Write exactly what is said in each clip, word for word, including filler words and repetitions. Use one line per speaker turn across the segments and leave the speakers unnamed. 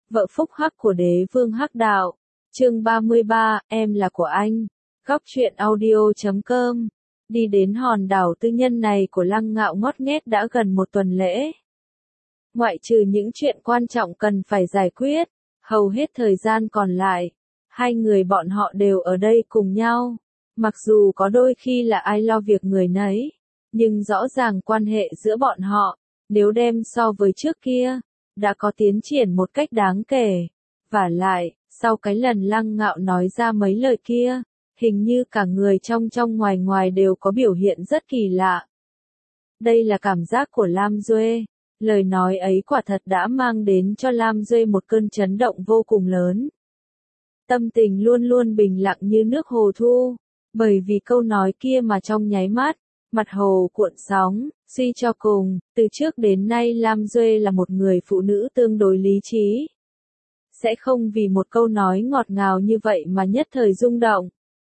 vợ phúc hắc của đế vương hắc đạo. Chương ba mươi ba, em là của anh. Góc truyện audio chấm com. Đi đến hòn đảo tư nhân này của Lăng Ngạo ngót nghét đã gần một tuần lễ. Ngoại trừ những chuyện quan trọng cần phải giải quyết, hầu hết thời gian còn lại, hai người bọn họ đều ở đây cùng nhau. Mặc dù có đôi khi là ai lo việc người nấy, nhưng rõ ràng quan hệ giữa bọn họ, nếu đem so với trước kia, đã có tiến triển một cách đáng kể. Vả lại, sau cái lần Lăng Ngạo nói ra mấy lời kia, hình như cả người trong trong ngoài ngoài đều có biểu hiện rất kỳ lạ. Đây là cảm giác của Lam Duệ. Lời nói ấy quả thật đã mang đến cho Lam Duệ một cơn chấn động vô cùng lớn. Tâm tình luôn luôn bình lặng như nước hồ thu, bởi vì câu nói kia mà trong nháy mắt, mặt hồ cuộn sóng. Suy cho cùng, từ trước đến nay Lam Duệ là một người phụ nữ tương đối lý trí. Sẽ không vì một câu nói ngọt ngào như vậy mà nhất thời rung động.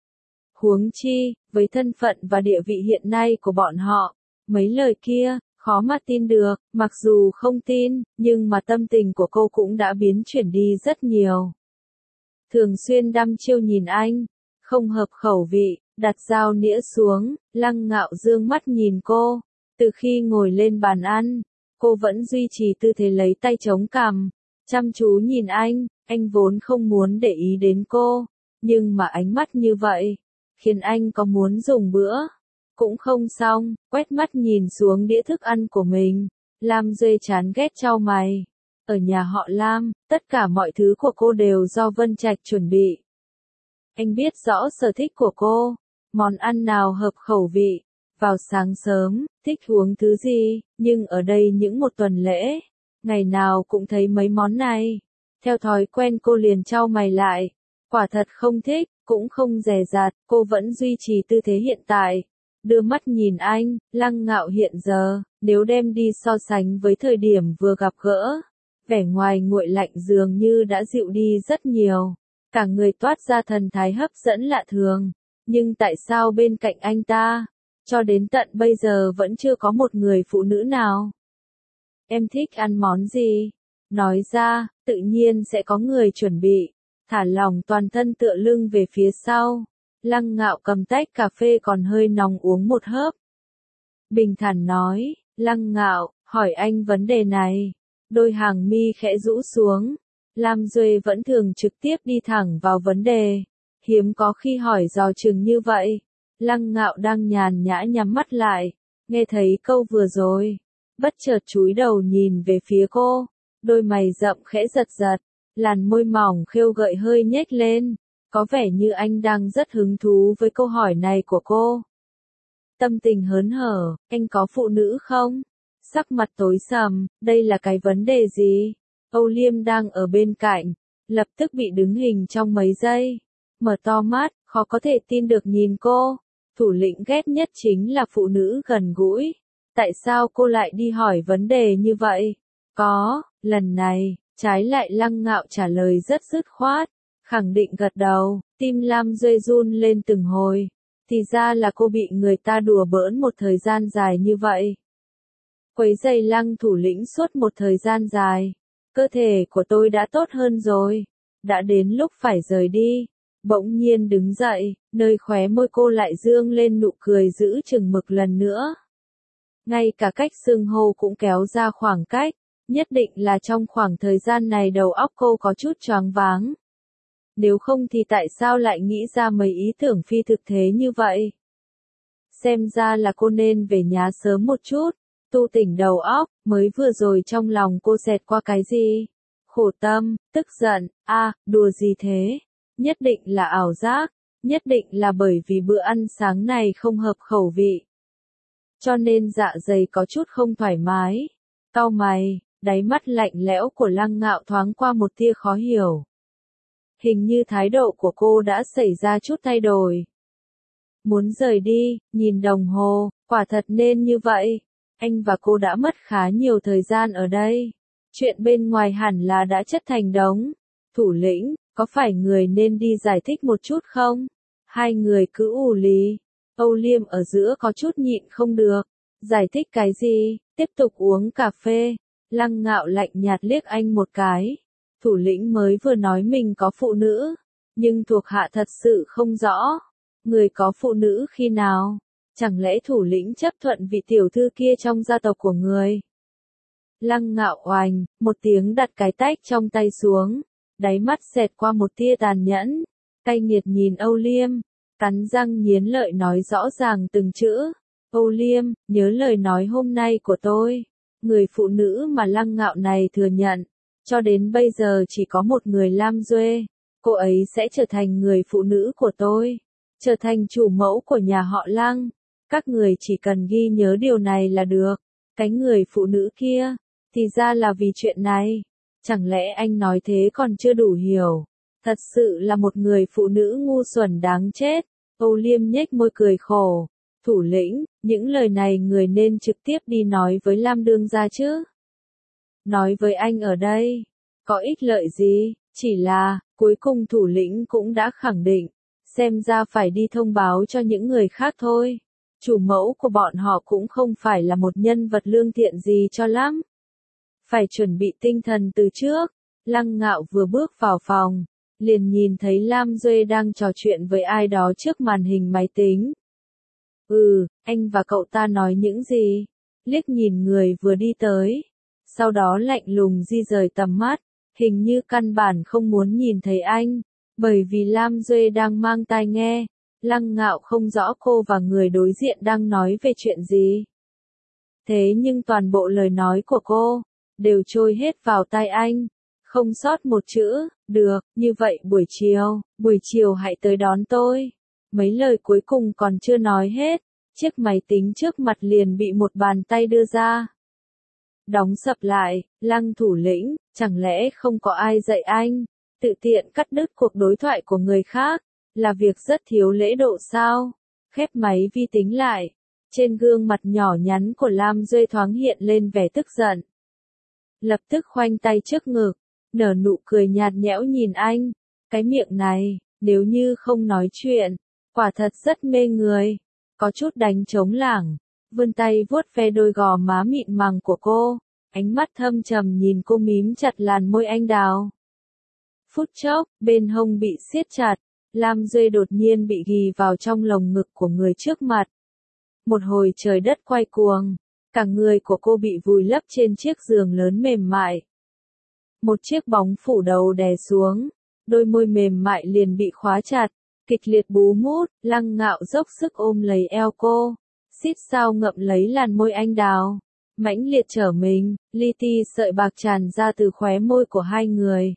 Huống chi, với thân phận và địa vị hiện nay của bọn họ, mấy lời kia, khó mà tin được. Mặc dù không tin, nhưng mà tâm tình của cô cũng đã biến chuyển đi rất nhiều. Thường xuyên đăm chiêu nhìn anh, không hợp khẩu vị, đặt dao nĩa xuống. Lăng Ngạo dương mắt nhìn cô. Từ khi ngồi lên bàn ăn, cô vẫn duy trì tư thế lấy tay chống cằm, chăm chú nhìn anh. Anh vốn không muốn để ý đến cô, nhưng mà ánh mắt như vậy, khiến anh có muốn dùng bữa cũng không xong. Quét mắt nhìn xuống đĩa thức ăn của mình, Lam Duệ chán ghét chau mày. Ở nhà họ Lam, tất cả mọi thứ của cô đều do Vân Trạch chuẩn bị. Anh biết rõ sở thích của cô, món ăn nào hợp khẩu vị, vào sáng sớm, thích uống thứ gì, nhưng ở đây những một tuần lễ, ngày nào cũng thấy mấy món này. Theo thói quen cô liền chau mày lại, quả thật không thích, cũng không dè dặt, cô vẫn duy trì tư thế hiện tại. Đưa mắt nhìn anh. Lăng Ngạo hiện giờ, nếu đem đi so sánh với thời điểm vừa gặp gỡ, vẻ ngoài nguội lạnh dường như đã dịu đi rất nhiều. Cả người toát ra thần thái hấp dẫn lạ thường. Nhưng tại sao bên cạnh anh ta, cho đến tận bây giờ vẫn chưa có một người phụ nữ nào? Em thích ăn món gì? Nói ra, tự nhiên sẽ có người chuẩn bị. Thả lỏng toàn thân tựa lưng về phía sau. Lăng Ngạo cầm tách cà phê còn hơi nóng uống một hớp. Bình thản nói. Lăng Ngạo, hỏi anh vấn đề này. Đôi hàng mi khẽ rũ xuống. Lam Duệ vẫn thường trực tiếp đi thẳng vào vấn đề. Hiếm có khi hỏi dò chừng như vậy. Lăng Ngạo đang nhàn nhã nhắm mắt lại. Nghe thấy câu vừa rồi, bất chợt chúi đầu nhìn về phía cô. Đôi mày rậm khẽ giật giật. Làn môi mỏng khêu gợi hơi nhếch lên. Có vẻ như anh đang rất hứng thú với câu hỏi này của cô. Tâm tình hớn hở. Anh có phụ nữ không? Sắc mặt tối sầm. Đây là cái vấn đề gì? Âu Liêm đang ở bên cạnh, lập tức bị đứng hình trong mấy giây. Mở to mắt, khó có thể tin được nhìn cô. Thủ lĩnh ghét nhất chính là phụ nữ gần gũi. Tại sao cô lại đi hỏi vấn đề như vậy? Có, lần này, trái lại Lăng Ngạo trả lời rất dứt khoát, khẳng định gật đầu. Tim Lam Duệ run lên từng hồi. Thì ra là cô bị người ta đùa bỡn một thời gian dài như vậy. Quấy rầy Lăng thủ lĩnh suốt một thời gian dài. Cơ thể của tôi đã tốt hơn rồi. Đã đến lúc phải rời đi. Bỗng nhiên đứng dậy, nơi khóe môi cô lại dương lên nụ cười giữ chừng mực lần nữa. Ngay cả cách xưng hô cũng kéo ra khoảng cách. Nhất định là trong khoảng thời gian này đầu óc cô có chút choáng váng. Nếu không thì tại sao lại nghĩ ra mấy ý tưởng phi thực thế như vậy? Xem ra là cô nên về nhà sớm một chút, tu tỉnh đầu óc. Mới vừa rồi trong lòng cô xẹt qua cái gì? Khổ tâm, tức giận, a, à, đùa gì thế? Nhất định là ảo giác, nhất định là bởi vì bữa ăn sáng này không hợp khẩu vị. Cho nên dạ dày có chút không thoải mái. Cau mày, đáy mắt lạnh lẽo của Lăng Ngạo thoáng qua một tia khó hiểu. Hình như thái độ của cô đã xảy ra chút thay đổi. Muốn rời đi, nhìn đồng hồ, quả thật nên như vậy. Anh và cô đã mất khá nhiều thời gian ở đây. Chuyện bên ngoài hẳn là đã chất thành đống. Thủ lĩnh, có phải người nên đi giải thích một chút không? Hai người cứ ù lì. Âu Liêm ở giữa có chút nhịn không được. Giải thích cái gì? Tiếp tục uống cà phê. Lăng Ngạo lạnh nhạt liếc anh một cái. Thủ lĩnh mới vừa nói mình có phụ nữ, nhưng thuộc hạ thật sự không rõ. Người có phụ nữ khi nào? Chẳng lẽ thủ lĩnh chấp thuận vị tiểu thư kia trong gia tộc của người? Lăng Ngạo oành, một tiếng đặt cái tách trong tay xuống, đáy mắt xẹt qua một tia tàn nhẫn, cay nghiệt nhìn Âu Liêm, cắn răng nghiến lợi nói rõ ràng từng chữ. Âu Liêm, nhớ lời nói hôm nay của tôi. Người phụ nữ mà Lăng Ngạo này thừa nhận, cho đến bây giờ chỉ có một người Lam Duê. Cô ấy sẽ trở thành người phụ nữ của tôi, trở thành chủ mẫu của nhà họ Lăng. Các người chỉ cần ghi nhớ điều này là được. Cái người phụ nữ kia, thì ra là vì chuyện này. Chẳng lẽ anh nói thế còn chưa đủ hiểu? Thật sự là một người phụ nữ ngu xuẩn đáng chết. Âu Liêm nhếch môi cười khổ. Thủ lĩnh, những lời này người nên trực tiếp đi nói với Lam đương gia chứ. Nói với anh ở đây, có ích lợi gì? Chỉ là, cuối cùng thủ lĩnh cũng đã khẳng định, xem ra phải đi thông báo cho những người khác thôi. Chủ mẫu của bọn họ cũng không phải là một nhân vật lương thiện gì cho lắm. Phải chuẩn bị tinh thần từ trước. Lăng Ngạo vừa bước vào phòng, liền nhìn thấy Lam Duê đang trò chuyện với ai đó trước màn hình máy tính. Ừ, anh và cậu ta nói những gì? Liếc nhìn người vừa đi tới, sau đó lạnh lùng di rời tầm mắt, hình như căn bản không muốn nhìn thấy anh, bởi vì Lam Duê đang mang tai nghe. Lăng Ngạo không rõ cô và người đối diện đang nói về chuyện gì. Thế nhưng toàn bộ lời nói của cô, đều trôi hết vào tai anh, không sót một chữ. Được, như vậy buổi chiều, buổi chiều hãy tới đón tôi. Mấy lời cuối cùng còn chưa nói hết, chiếc máy tính trước mặt liền bị một bàn tay đưa ra. Đóng sập lại. Lăng thủ lĩnh, chẳng lẽ không có ai dạy anh, tự tiện cắt đứt cuộc đối thoại của người khác, là việc rất thiếu lễ độ sao? Khép máy vi tính lại, trên gương mặt nhỏ nhắn của Lam Duê thoáng hiện lên vẻ tức giận. Lập tức khoanh tay trước ngực, nở nụ cười nhạt nhẽo nhìn anh. Cái miệng này, nếu như không nói chuyện, quả thật rất mê người. Có chút đánh trống lảng, vươn tay vuốt ve đôi gò má mịn màng của cô, ánh mắt thâm trầm nhìn cô mím chặt làn môi anh đào. Phút chốc, bên hông bị siết chặt, Lam Duê đột nhiên bị ghì vào trong lồng ngực của người trước mặt. Một hồi trời đất quay cuồng, cả người của cô bị vùi lấp trên chiếc giường lớn mềm mại. Một chiếc bóng phủ đầu đè xuống, đôi môi mềm mại liền bị khóa chặt, kịch liệt bú mút. Lăng Ngạo dốc sức ôm lấy eo cô, xít sao ngậm lấy làn môi anh đào, mãnh liệt trở mình, li ti sợi bạc tràn ra từ khóe môi của hai người.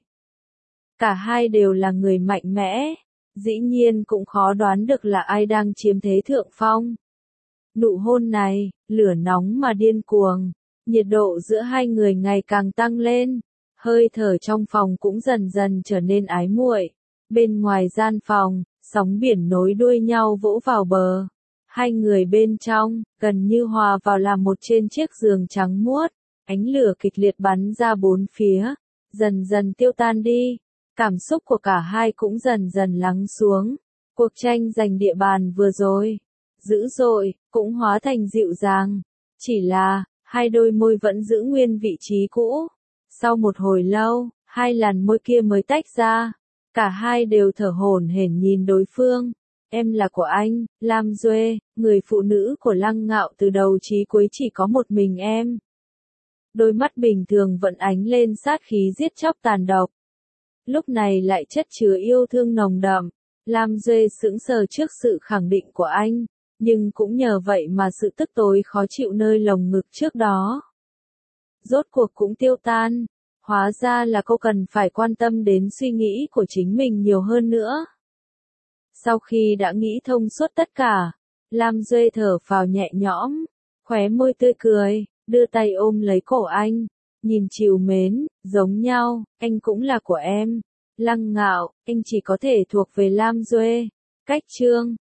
Cả hai đều là người mạnh mẽ, dĩ nhiên cũng khó đoán được là ai đang chiếm thế thượng phong. Nụ hôn này, lửa nóng mà điên cuồng, nhiệt độ giữa hai người ngày càng tăng lên, hơi thở trong phòng cũng dần dần trở nên ái muội. Bên ngoài gian phòng, sóng biển nối đuôi nhau vỗ vào bờ. Hai người bên trong, gần như hòa vào làm một trên chiếc giường trắng muốt, ánh lửa kịch liệt bắn ra bốn phía, dần dần tiêu tan đi. Cảm xúc của cả hai cũng dần dần lắng xuống. Cuộc tranh giành địa bàn vừa rồi, dữ dội, cũng hóa thành dịu dàng. Chỉ là, hai đôi môi vẫn giữ nguyên vị trí cũ. Sau một hồi lâu, hai làn môi kia mới tách ra. Cả hai đều thở hổn hển nhìn đối phương. Em là của anh, Lam Duê, người phụ nữ của Lăng Ngạo từ đầu chí cuối chỉ có một mình em. Đôi mắt bình thường vẫn ánh lên sát khí giết chóc tàn độc. Lúc này lại chất chứa yêu thương nồng đậm. Lam Duê sững sờ trước sự khẳng định của anh, nhưng cũng nhờ vậy mà sự tức tối khó chịu nơi lồng ngực trước đó rốt cuộc cũng tiêu tan. Hóa ra là cô cần phải quan tâm đến suy nghĩ của chính mình nhiều hơn nữa. Sau khi đã nghĩ thông suốt tất cả, Lam Duê thở phào nhẹ nhõm, khóe môi tươi cười, đưa tay ôm lấy cổ anh, nhìn trìu mến. Giống nhau, anh cũng là của em. Lăng Ngạo, anh chỉ có thể thuộc về Lam Duê. Cách chương